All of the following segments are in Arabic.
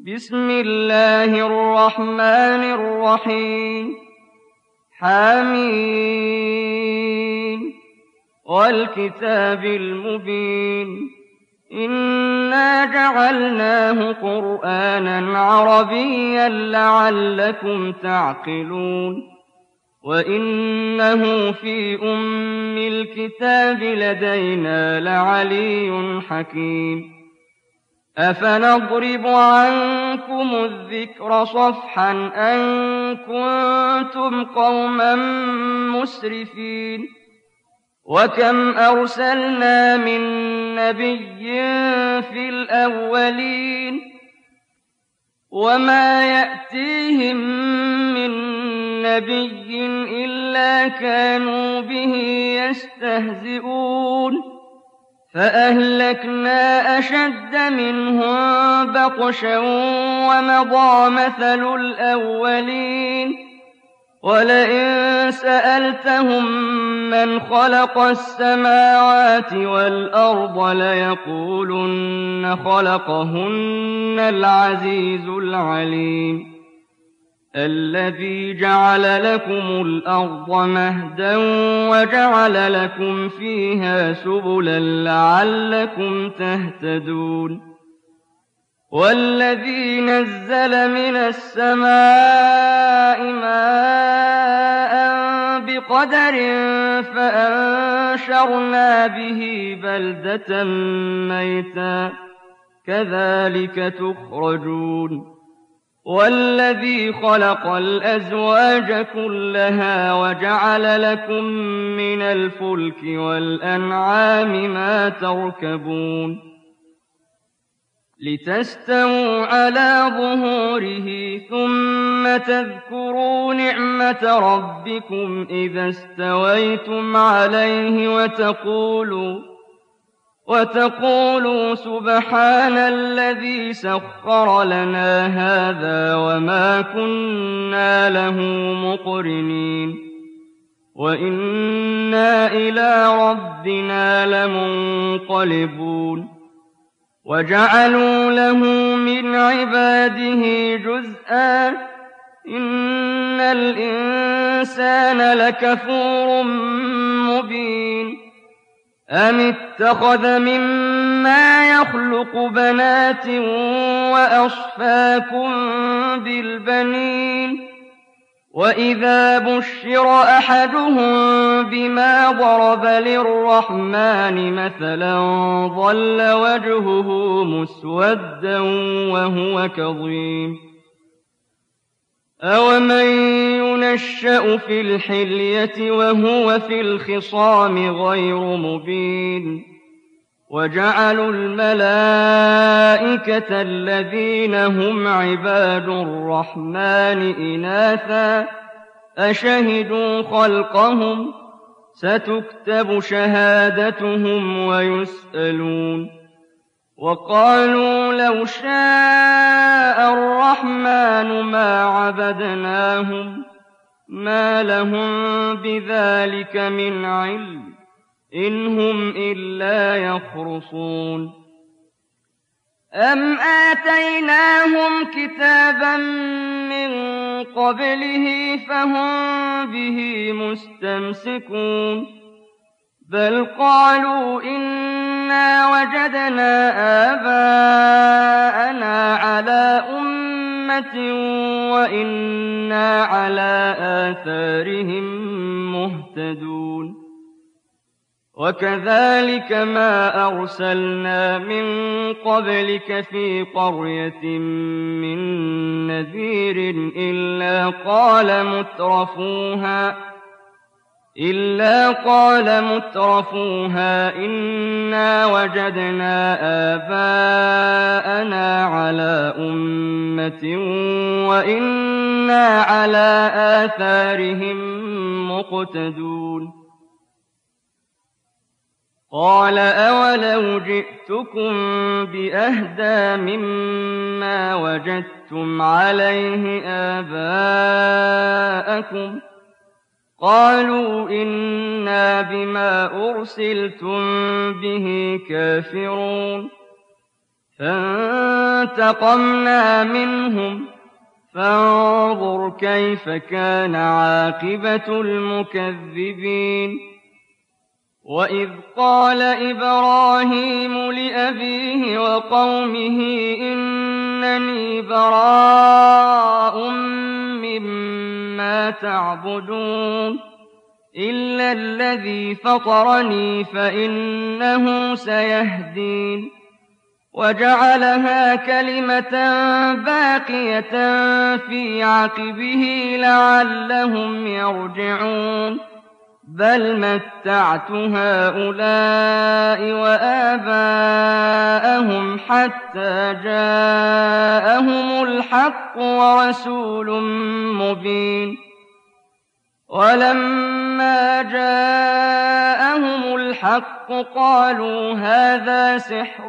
بسم الله الرحمن الرحيم حميم والكتاب المبين إنا جعلناه قرآنا عربيا لعلكم تعقلون وإنه في أم الكتاب لدينا لعلي حكيم أفنضرب عنكم الذكر صفحا أن كنتم قوما مسرفين وكم أرسلنا من نبي في الأولين وما يأتيهم من نبي إلا كانوا به يستهزئون فأهلكنا أشد منهم بطشا ومضى مثل الأولين ولئن سألتهم من خلق السماوات والأرض ليقولن خلقهن العزيز العليم الذي جعل لكم الأرض مهدا وجعل لكم فيها سبلا لعلكم تهتدون والذي نزل من السماء ماء بقدر فأنشرنا به بلدة ميتا كذلك تخرجون والذي خلق الأزواج كلها وجعل لكم من الفلك والأنعام ما تركبون لتستووا على ظهوره ثم تذكروا نعمة ربكم إذا استويتم عليه وتقولوا سبحان الذي سخر لنا هذا وما كنا له مقرنين وإنا إلى ربنا لمنقلبون وجعلوا له من عباده جزءا إن الإنسان لكفور مبين أم اتخذ مما يخلق بنات وأصفاكم بالبنين وإذا بشر أحدهم بما ضرب للرحمن مثلا ظل وجهه مسودا وهو كظيم أومن ينشأ في الحلية وهو في الخصام غير مبين وجعلوا الملائكة الذين هم عباد الرحمن إناثا أشهدوا خلقهم ستكتب شهادتهم ويسألون وقالوا لو شاء الرحمن ما عبدناهم ما لهم بذلك من علم إن هم إلا يخرصون أم آتيناهم كتابا من قبله فهم به مستمسكون بل قالوا إنا وجدنا آباءنا على أمة وإنا على آثارهم مهتدون وكذلك ما أرسلنا من قبلك في قرية من نذير إلا قال مترفوها إنا وجدنا آباءنا على أمة وإنا على آثارهم مقتدون قال أولو جئتكم بأهدى مما وجدتم عليه آباءكم قالوا إنا بما أرسلتم به كافرون فانتقمنا منهم فانظر كيف كان عاقبة المكذبين وإذ قال إبراهيم لأبيه وقومه إنني براء مما تعبدون إلا الذي فطرني فإنه سيهدين وجعلها كلمة باقية في عقبه لعلهم يرجعون بل متعت هؤلاء وآباءهم حتى جاءهم الحق ورسول مبين ولما جاءهم الحق قالوا هذا سحر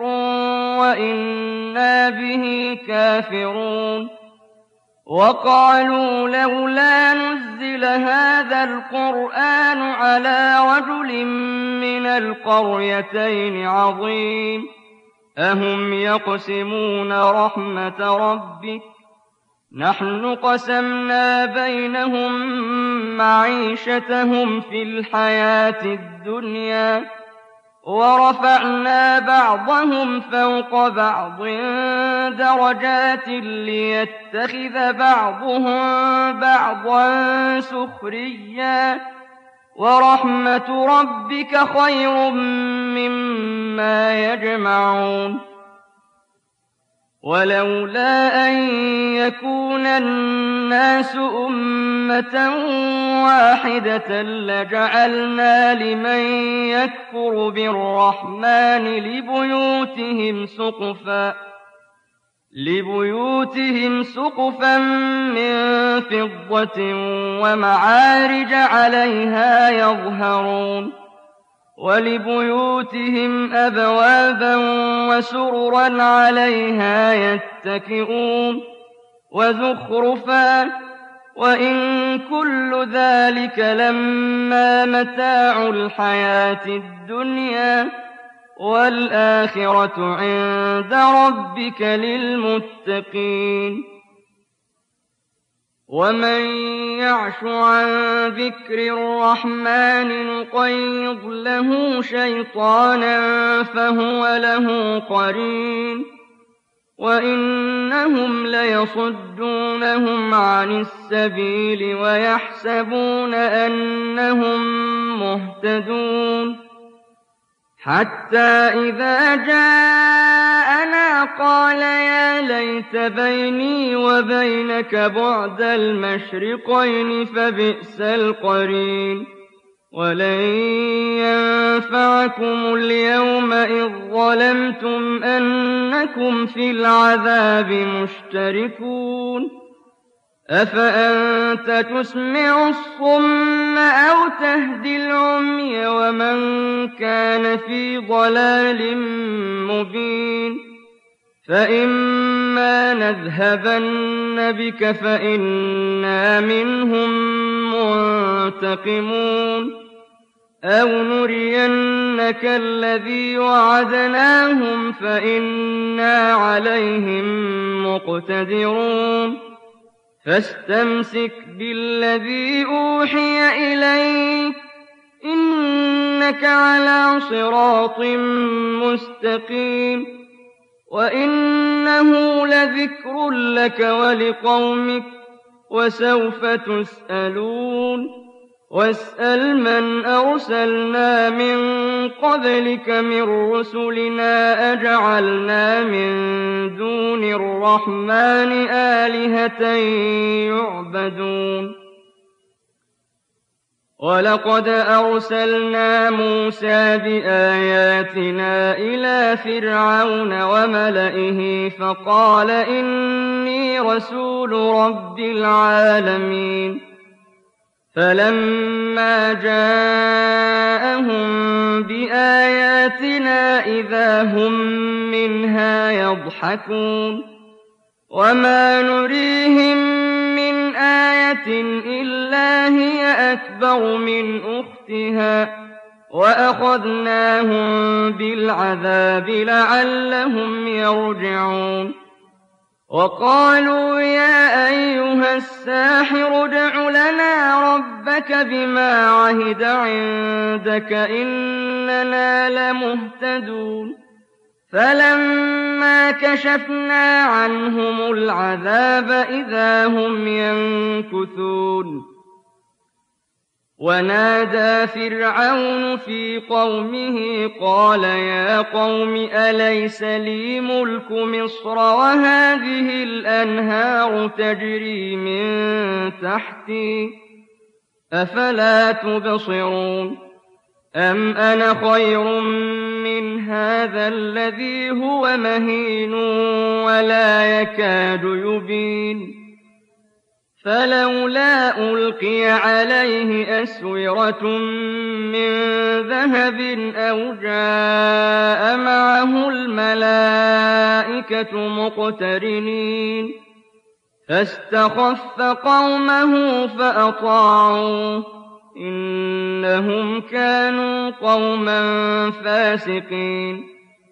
وإنا به كافرون وقالوا لولا نزل هذا القرآن على رجل من القريتين عظيم أهم يقسمون رحمة ربك نحن قسمنا بينهم معيشتهم في الحياة الدنيا ورفعنا بعضهم فوق بعض درجات ليتخذ بعضهم بعضا سخريا ورحمة ربك خير مما يجمعون ولولا أن يكون الناس أمة واحدة لجعلنا لمن يكفر بالرحمن لبيوتهم سقفا من فضة ومعارج عليها يظهرون ولبيوتهم أبوابا وسررا عليها يتكئون وزخرفا وإن كل ذلك لما متاع الحياة الدنيا والآخرة عند ربك للمتقين ومن يعش عن ذكر الرحمن نقيض له شيطانا فهو له قرين وإنهم ليصدونهم عن السبيل ويحسبون أنهم مهتدون حتى إذا جاءنا قال يا ليت بيني وبينك بعد المشرقين فبئس القرين ولن ينفعكم اليوم إذ ظلمتم أنكم في العذاب مشتركون أفأنت تسمع الصم أو تهدي العمي ومن كان في ضلال مبين فإما نذهبن بك فإنا منهم منتقمون أو نرينك الذي وعدناهم فإنا عليهم مقتدرون فاستمسك بالذي أوحي إليك إنك على صراط مستقيم وإنه لذكر لك ولقومك وسوف تسألون واسأل من أرسلنا من قبلك من رسلنا أجعلنا من دون الرحمن آلهة يعبدون ولقد أرسلنا موسى بآياتنا إلى فرعون وملئه فقال إني رسول رب العالمين فلما جاءهم بآياتنا إذا هم منها يضحكون وما نريهم من آية إلا هي أكبر من أختها وأخذناهم بالعذاب لعلهم يرجعون وقالوا يا أيها الساحر ادع لنا ربك بما عهد عندك إننا لمهتدون فلما كشفنا عنهم العذاب إذا هم ينكثون ونادى فرعون في قومه قال يا قوم أليس لي ملك مصر وهذه الأنهار تجري من تحتي أفلا تبصرون أم أنا خير من هذا الذي هو مهين ولا يكاد يبين فلولا ألقي عليه أسورة من ذهب أو جاء معه الملائكة مقترنين فاستخف قومه فأطاعوه إنهم كانوا قوما فاسقين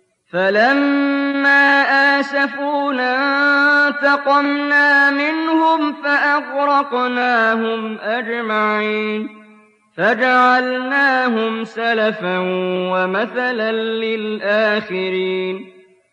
فلما آسفونا انتقمنا منهم فأغرقناهم أجمعين فجعلناهم سلفا ومثلا للآخرين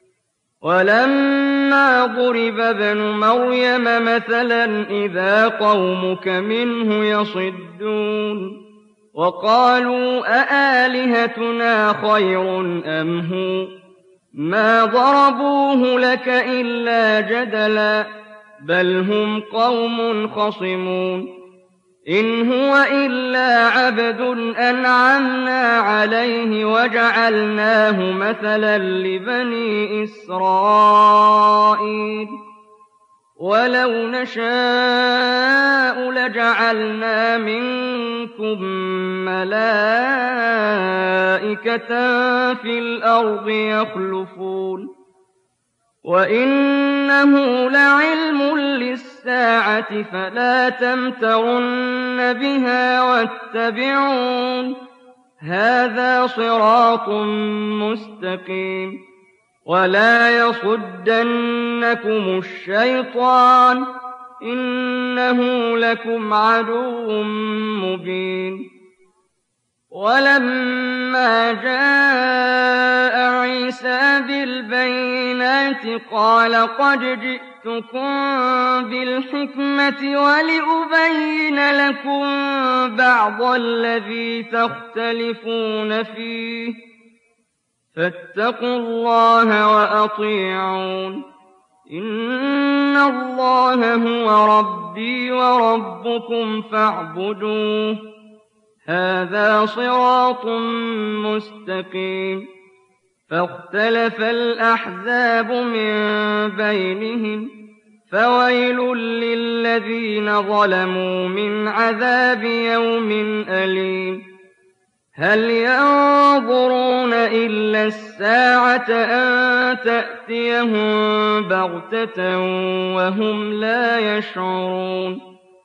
ولما ضرب ابن مريم مثلا إذا قومك منه يصدون وقالوا أآلهتنا خير أم هو ما ضربوه لك إلا جدلا بل هم قوم خصمون إن هو إلا عبد أنعمنا عليه وجعلناه مثلا لبني إسرائيل ولو نشاء لجعلنا منكم ملائكة في الأرض يخلفون وإنه لعلم للساعة فلا تمترن بها واتبعون هذا صراط مستقيم ولا يصدنكم الشيطان إنه لكم عدو مبين ولما جاء عيسى بالبينات قال قد جئتكم بالحكمة ولأبين لكم بعض الذي تختلفون فيه فاتقوا الله وأطيعون إن الله هو ربي وربكم فاعبدوه هذا صراط مستقيم فاختلف الأحزاب من بينهم فويل للذين ظلموا من عذاب يوم أليم هل ينظرون إلا الساعة أن تأتيهم بغتة وهم لا يشعرون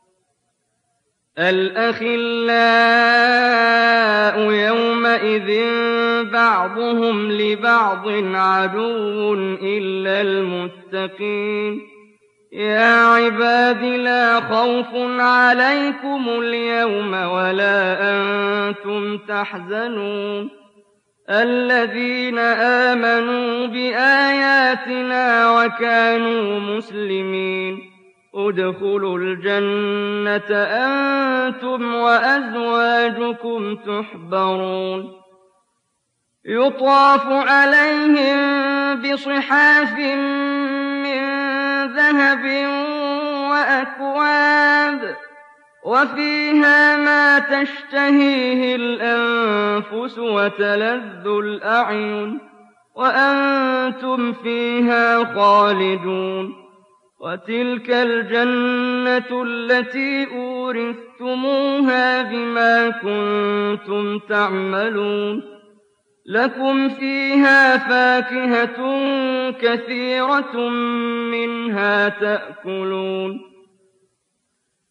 الأخلاء يومئذ بعضهم لبعض عدو إلا المتقين يا عباد لا خوف عليكم اليوم ولا أنتم تحزنون الذين آمنوا بآياتنا وكانوا مسلمين ادخلوا الجنة أنتم وأزواجكم تحبرون يطاف عليهم بصحاف من ذهب وأكواب وفيها ما تشتهيه الأنفس وتلذ الأعين وأنتم فيها خالدون وتلك الجنة التي أورثتموها بما كنتم تعملون لكم فيها فاكهة كثيرة منها تأكلون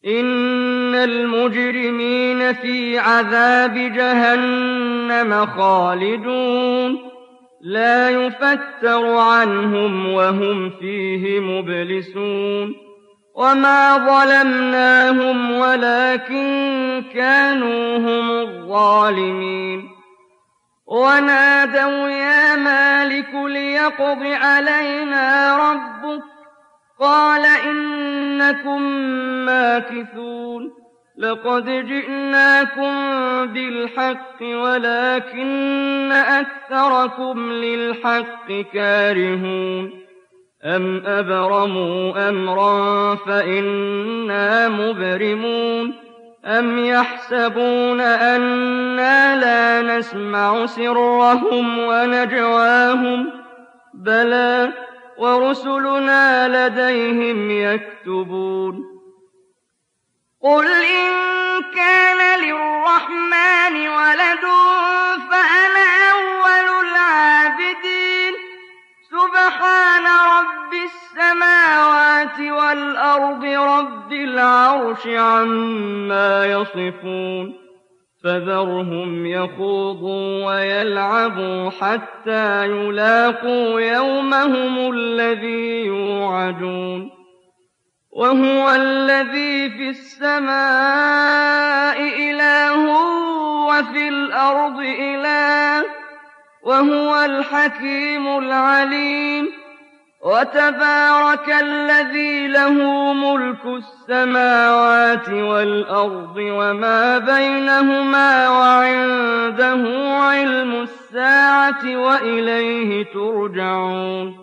إِنَّ الْمُجْرِمِينَ فِي عَذَابِ جَهَنَّمَ خَالِدُونَ لَا يُفَتَّرُ عَنْهُمْ وَهُمْ فِيهِ مُبْلِسُونَ وَمَا ظَلَمْنَاهُمْ وَلَٰكِن كَانُوا هُمُ الظَّالِمِينَ وَنَادَوْا يَا مَالِكُ لِيَقْضِ عَلَيْنَا رَبُّكَ قَالَ إِنَّكُم مَّاكِثُونَ لَقَدْ جِئْنَاكُم بِالْحَقِّ وَلَٰكِنَّ أَكْثَرَكُمْ لِلْحَقِّ كَارِهُونَ أَمْ أَبْرَمُوا أَمْرًا فَإِنَّا مُبْرِمُونَ أَمْ يَحْسَبُونَ أَنَّا لَا نَسْمَعُ سِرَّهُمْ وَنَجْوَاهُم بَلَىٰ وَرُسُلُنَا لَدَيْهِمْ يَكْتُبُونَ قُلْ إِن كَانَ لِلرَّحْمَٰنِ وَلَدٌ فَأَنَا أَوَّلُ الْعَابِدِينَ سُبْحَانَ رَبِّ السَّمَاوَاتِ وَالْأَرْضِ رَبِّ الْعَرْشِ عَمَّا يَصِفُونَ فَذَرْهُمْ يَخُوضُوا وَيَلْعَبُوا حَتَّىٰ يُلَاقُوا يَوْمَهُمُ الَّذِي يُوعَدُونَ وَهُوَ الَّذِي فِي السَّمَاءِ إِلَٰهٌ وَفِي الْأَرْضِ إِلَٰهٌ وَهُوَ الْحَكِيمُ الْعَلِيمُ وَتَبَارَكَ الَّذِي لَهُ مُلْكُ السَّمَاوَاتِ وَالْأَرْضِ وَمَا بَيْنَهُمَا وَعِندَهُ عِلْمُ السَّاعَةِ وَإِلَيْهِ تُرْجَعُونَ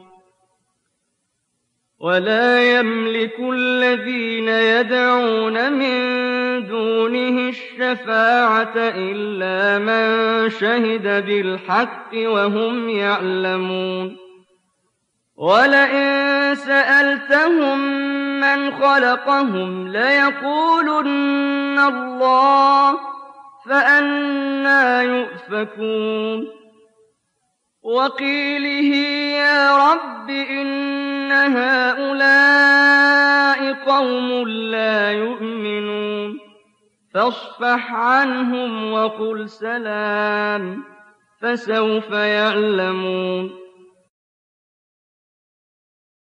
وَلَا يَمْلِكُ الَّذِينَ يَدْعُونَ مِن دُونِهِ الشَّفَاعَةَ إِلَّا مَن شَهِدَ بِالْحَقِّ وَهُمْ يَعْلَمُونَ وَلَئِن سَأَلْتَهُم مَّنْ خَلَقَهُمْ لَيَقُولُنَّ اللَّهُ فَأَنَّىٰ يُؤْفَكُونَ وَقِيلِهِ يَا رَبِّ إِنَّ هَٰؤُلَاءِ قَوْمٌ لَّا يُؤْمِنُونَ فَاصْفَحْ عَنْهُمْ وَقُلْ سَلَامٌ فَسَوْفَ يَعْلَمُونَ